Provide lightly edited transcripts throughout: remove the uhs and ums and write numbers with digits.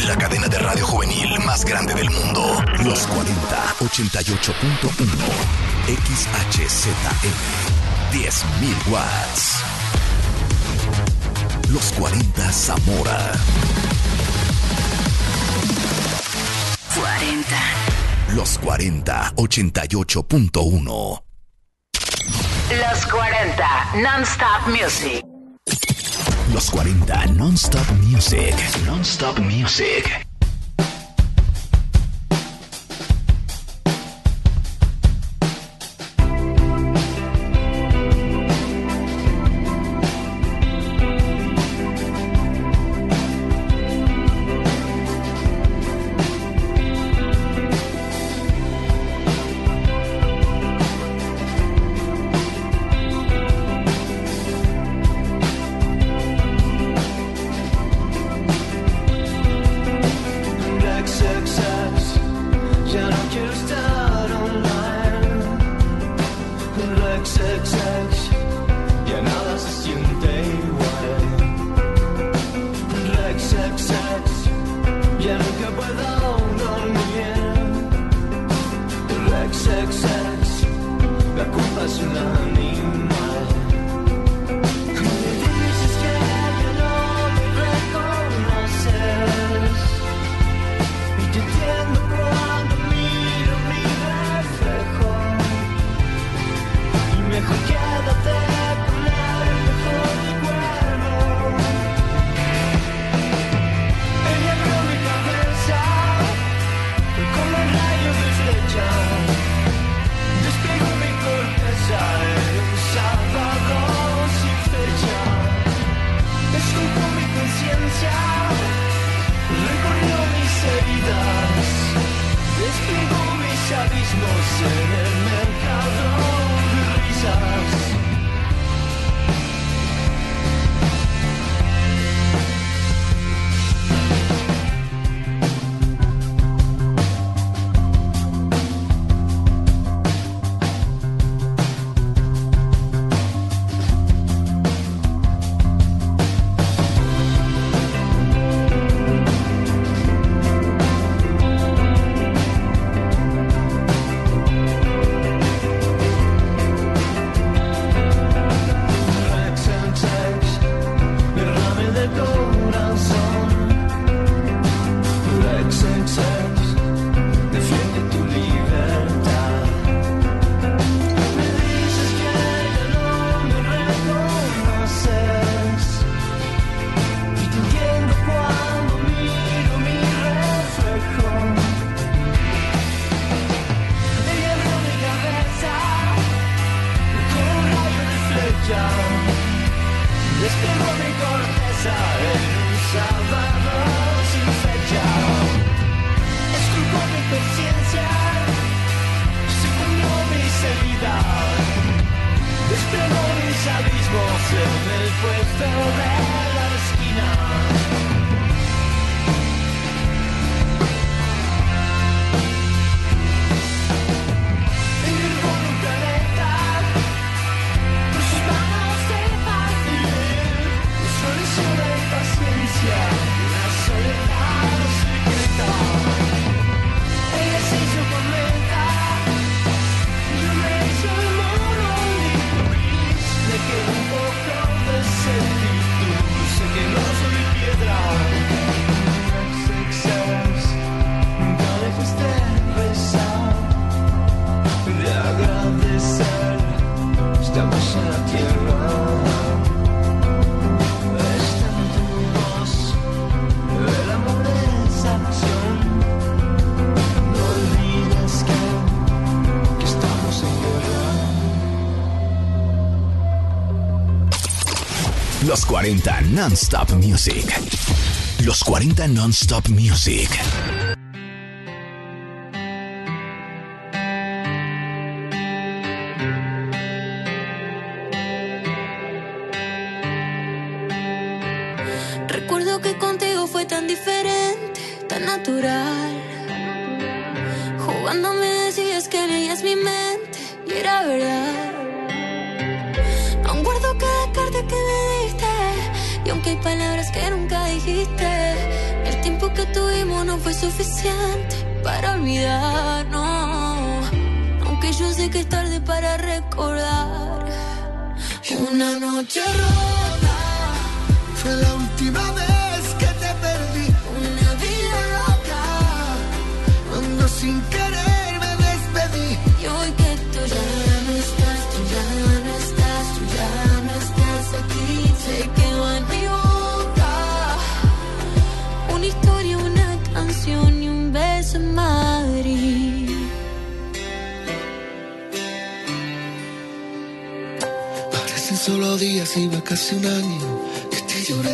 la cadena de radio juvenil más grande del mundo. Los 40 88.1 XHZM 10.000 watts. Los 40 Zamora. 40. Los 40 88.1. Los 40 Non-Stop Music. Los 40 Non-Stop Music. Non-Stop Music. Los 40 Non-Stop Music. Los 40 Non-Stop Music. Recuerdo que contigo fue tan diferente, tan natural. Jugando me decías que leías mi mente y era verdad. Aún guardo cada carta que me diste y aunque hay palabras que nunca dijiste, el tiempo que tuvimos no fue suficiente para olvidarnos, aunque yo sé que es tarde para recordar. Una noche rota fue la última vez que te perdí. Una vida loca cuando sin querer me despedí. Y hoy que tú ya no estás, tú ya no estás, tú ya no estás aquí, se quedó en mi boca una historia, una canción y un beso en Madrid. Parecen solo días, iba casi un año que te lloré.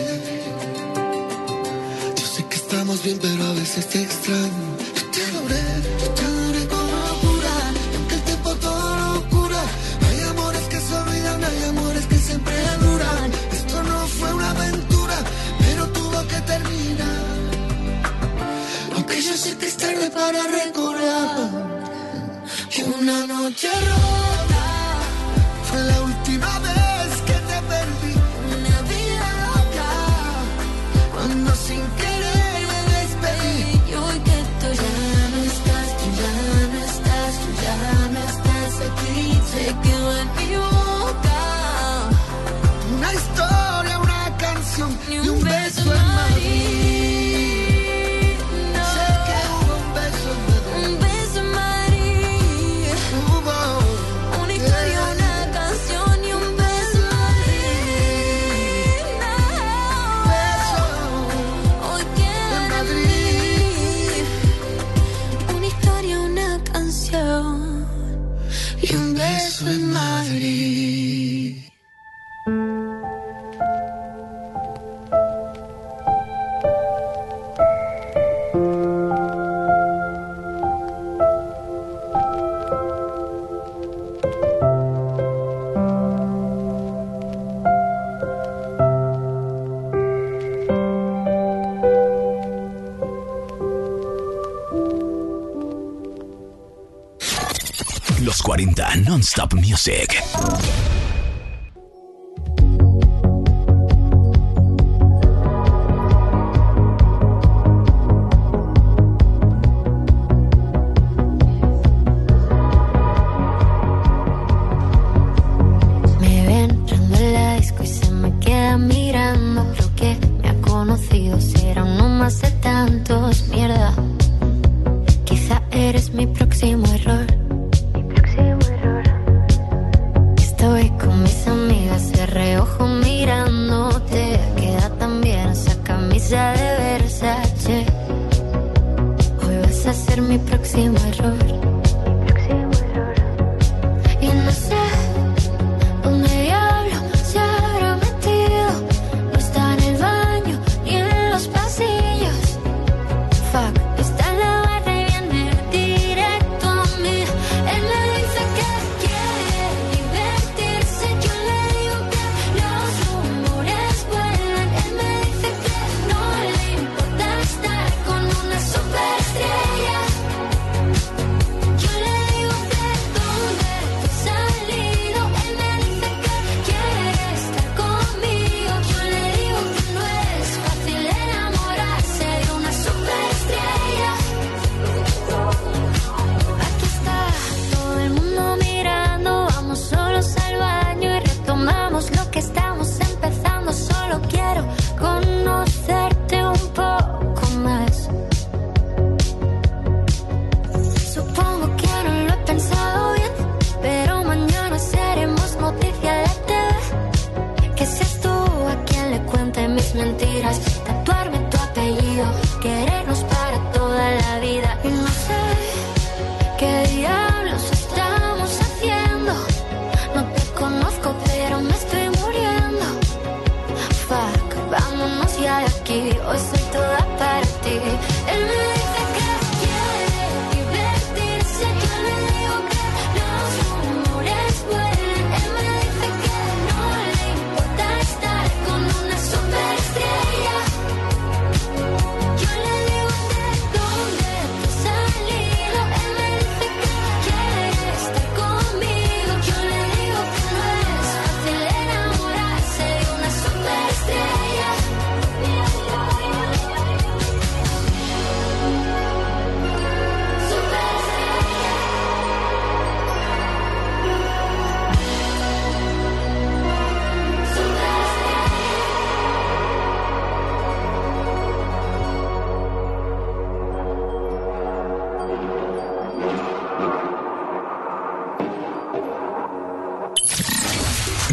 Yo sé que estamos bien, pero a veces te extraño. Yo te adoré con locura. Y aunque el tiempo todo lo cura, hay amores que se olvidan, hay amores que siempre duran. Esto no fue una aventura, pero tuvo que terminar. Aunque yo sé que es tarde para recordar. Una noche rota fue la última vez que te perdí. Una vida loca Cuando sin querer me despedí. y hoy que tú ya no estás, tú ya no estás, tú ya no estás aquí, se quedó en mi boca Una historia, una canción y y un beso en Madrid. No. Sé que hubo un beso en Madrid. Un beso en Madrid, Hubo una historia, una canción y un beso en Madrid. beso Hoy queda en en Madrid. mí una historia, una canción Y un beso en Madrid. Los 40 Non-Stop Music. Me ven entrando en la disco y se me queda mirando. Creo que me ha conocido, será uno más de tantos. Mierda, quizá eres mi próximo error. Estoy con mis amigas de reojo mirándote. Queda tan bien esa camisa de Versace. Hoy vas a ser mi próximo error. Y no sé dónde diablo se habrá metido. No está en el baño ni en los pasillos. Fuck, está en la barra y viene directo a mí. Él me dice que quiere divertirse. Yo le digo que los rumores vuelan. Él me dice que no le importa estar con una superestrella. Yo le digo que dónde te has salido. Él me dice que quiere estar conmigo. Yo le digo que no es fácil enamorarse de una superestrella. Aquí está todo el mundo mirando. Vamos solos al baño y retomamos lo que estamos empezando. Solo quiero conocerte un poco más. Supongo que no lo he pensado bien, pero mañana seremos noticia de TV. Que seas tú a quien le cuente mis mentiras, tatuarme tu apellido, querernos para toda la vida. Y no sé qué diablos estamos haciendo. No te conozco, pero me estoy muriendo. Fuck, vámonos ya de aquí, hoy soy toda para ti. Él me dice que quiere divertirse. Yo le digo que los rumores vuelan. Él me dice que no le importa estar con una superestrella.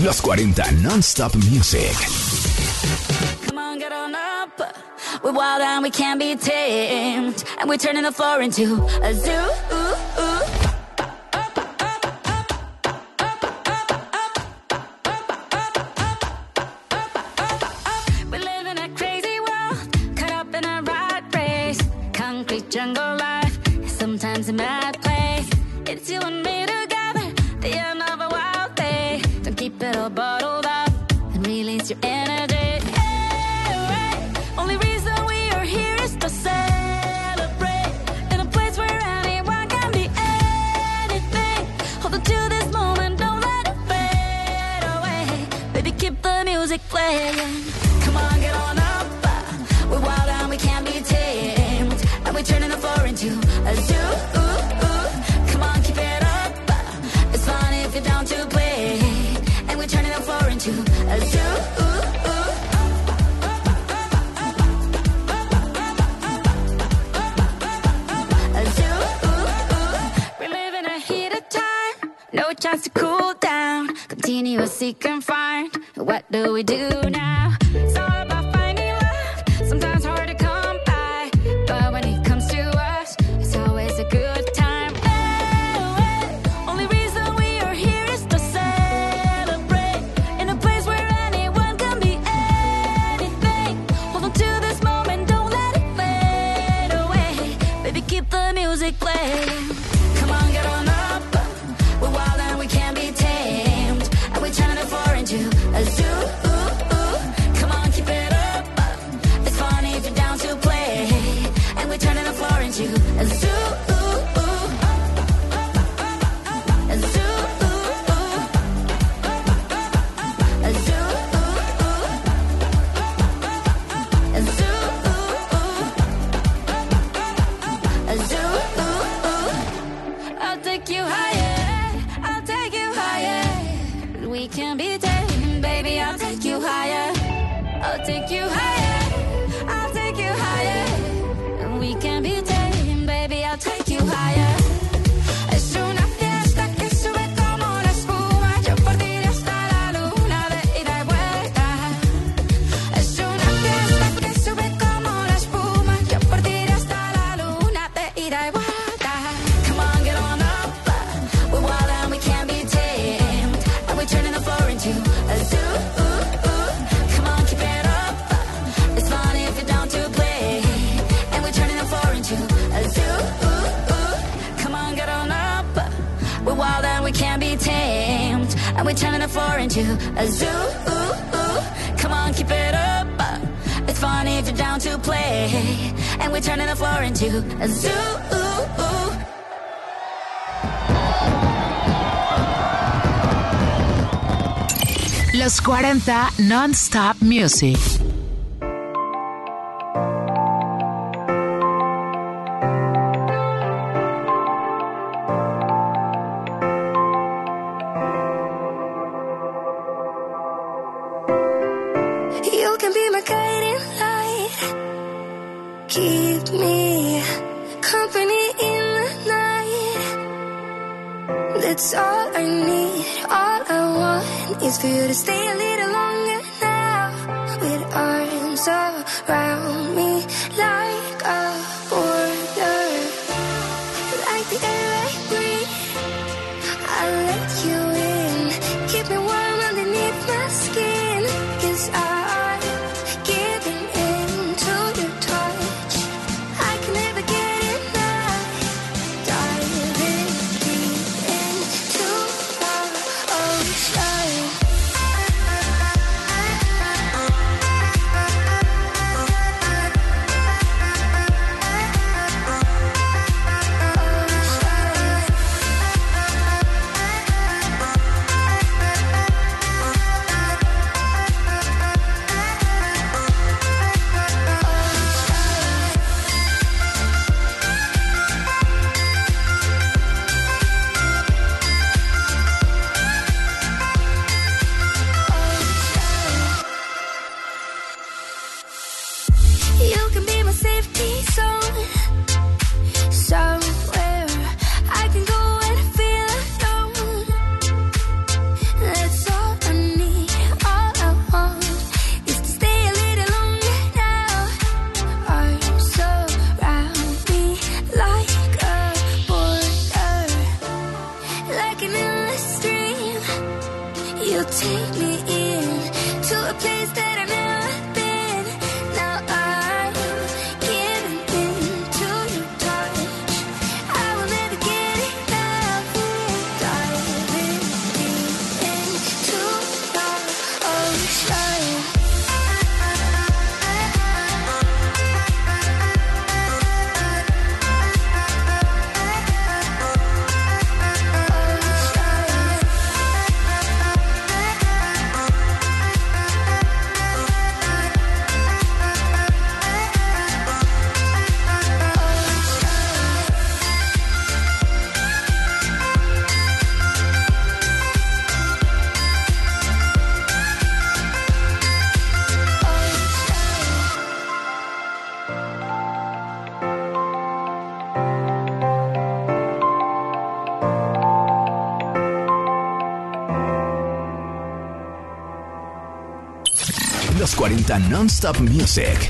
Los 40 Non-Stop Music. Come on, get on up. We're wild and we can't be tamed. And we're turning the floor into a zoo. We live in a crazy world, caught up in a rat race. Concrete jungle life, sometimes a mad place. It's you and me together, the end of a wild day. Don't keep it all bottled up and release your energy. Only reason we are here is to celebrate. In a place where anyone can be anything. Hold on to this moment, don't let it fade away. Baby, keep the music playing. Come on, get on up. We're wild and we can't be tamed. And we're turning the floor into a zoo. Come on, keep it up. It's fun if you're down to play. And we're turning the floor into a zoo. No chance to cool down. Continue seek and find. What do we do now? It's all about finding love. Sometimes hard to come by, but when it comes to us, it's always a good time. Hey, only reason we are here is to celebrate. In a place where anyone can be anything. Hold on to this moment, don't let it fade away. Baby, keep the music playing. Come on, get on up. We're wild and we can't be tamed. And we're turning the floor into a zoo. Come on, keep it up. It's funny if you're down to play. And we're turning the floor into a zoo. A zoo. A zoo. A zoo. A zoo. I'll take you higher. We can be tamed, baby, I'll take you higher. I'll take you higher. I'll take you higher. We can be tamed, baby, I'll take you higher. Es una fiesta que sube como la espuma. Yo por ti iré hasta la luna de ida y vuelta. Es una fiesta que sube como la espuma. Yo por ti iré hasta la luna de ida y vuelta. Come on, get on up. We're wild and we can't be tamed. We're turning the floor into a zoo. Come on, keep it up. It's fun if you're down to play. And we're turning the floor into a zoo. Come on, get on up. We're wild and we can't be tamed. And we're turning the floor into a zoo. Come on, keep it up. It's fun if you're down to play. And we're turning the floor into a zoo. Los 40 Non-Stop Music. You can be my guiding light. Keep me company in the night. That's all I need. All I want is for you to stay a little longer now. With arms around me like a border. Like the air I breathe, I'll let you in. Keep me warm underneath my skin. 'Cause I'm giving in to your touch. I can never get enough. Diving deep into the ocean. Los 40 Non-Stop Music.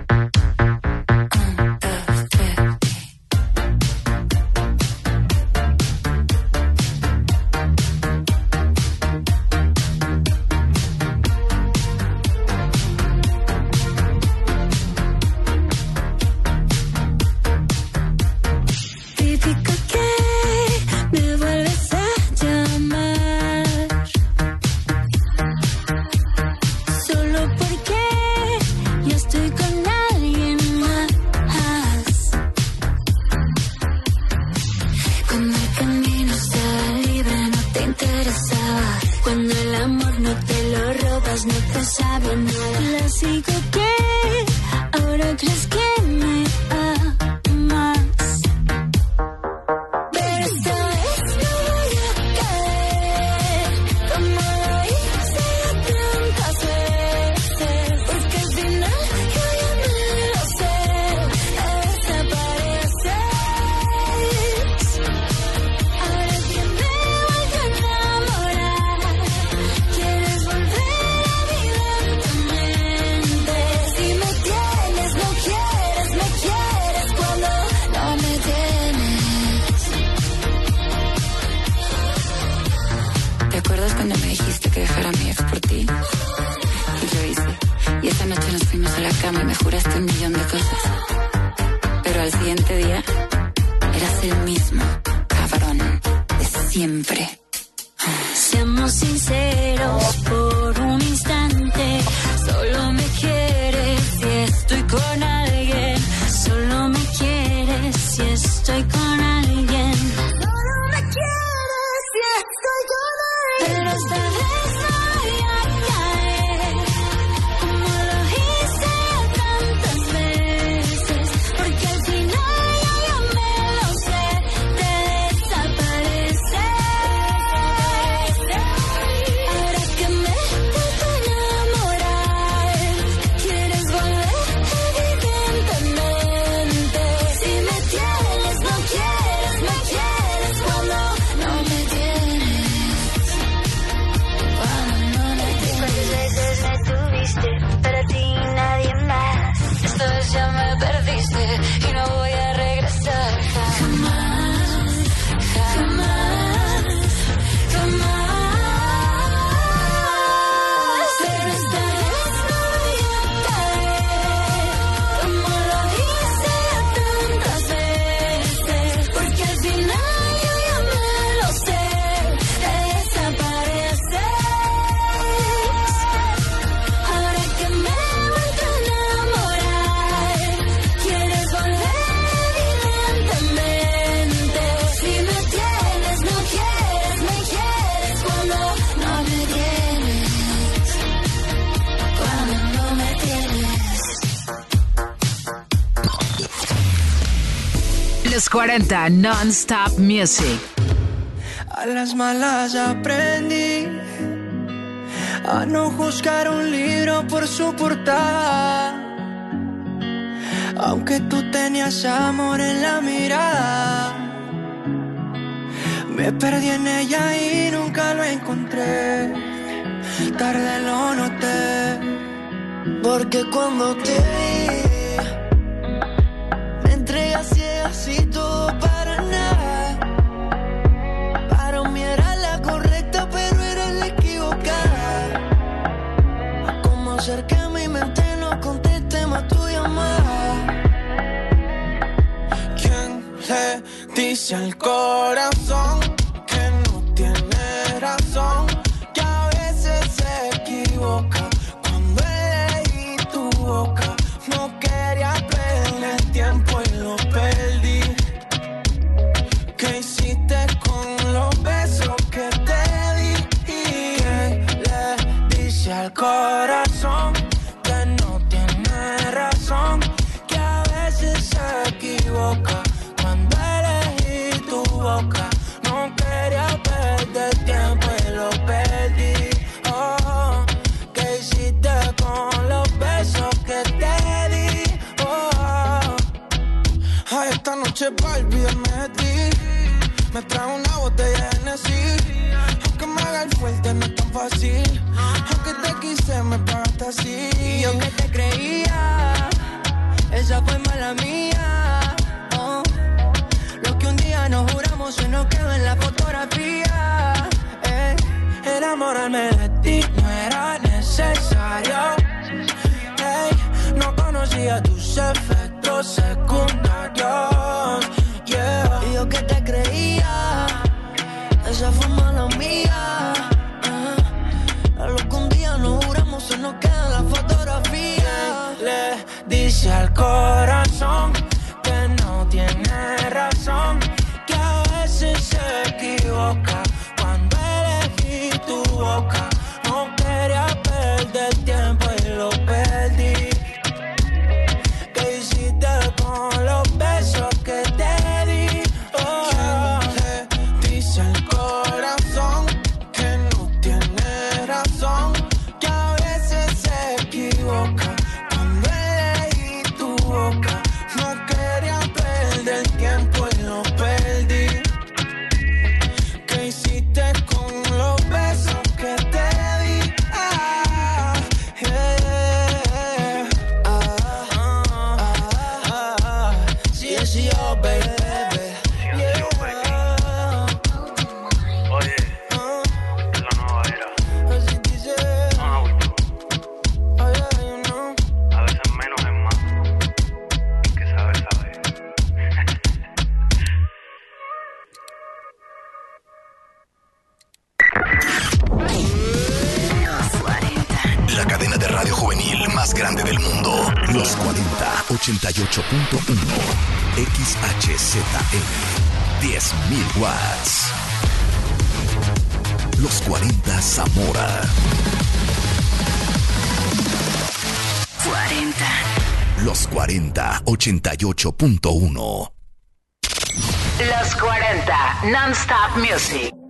Los 40 Non-Stop Music. A las malas aprendí a no juzgar un libro por su portada. Aunque tú tenías amor en la mirada, me perdí en ella y nunca lo encontré. Tarde lo noté, porque cuando te vi me entregas ciegas y todo para nada. Para mí era la correcta, pero era la equivocada. Como hacer que mi mente no conteste más tu llamada. ¿Quién le dice al corazón que no tiene razón? Que a veces se equivoca. Cuando elegí tu boca, no quería perder tiempo y lo perdí. ¿Qué hiciste con los besos que te di? ¿Qué le dice al corazón que no tiene razón? Que a veces se equivoca. Cuando elegí tu boca, no quería perder tiempo y lo perdí. Oh, ¿qué hiciste con los besos que te di? Oh, ay, esta noche pa' olvidarme de ti, me trajo una botella de Hennessy. Aunque me haga el fuerte no es tan fácil. Aunque te quise me pagaste así. Y yo que te creía, esa fue mala mía. Oh. Lo que un día nos juramos se nos quedó en la fotografía. Enamorarme de ti no era necesario. No conocía tus efectos secundarios. Yeah. Y yo que te creía, esa fue mala mía. A lo que un día nos juramos se nos queda en la fotografía. Le dice al corazón que no tiene razón, que a veces se equivoca. Cuando elegí tu boca, no quería perder tiempo y lo perdí. ¿Qué hiciste con los besos que te di? Oh, le dice al corazón que no tiene razón, que a veces se equivoca. Cuando elegí tu boca, no quería perder tiempo y lo perdí. ¿Qué hiciste con los besos que te di? Yeah. Sí, sí, oh, baby. Yeah. Oye, esta es la nueva era. Así dice. No, Oh, yeah, you know. a veces menos es más. Que saber, saber. La cadena de radio juvenil más grande del mundo. Los 40 88.1 XHZM 10.000 watts. Los 40 Zamora. 40. Los 40 88.1. Los 40 Non-Stop Music.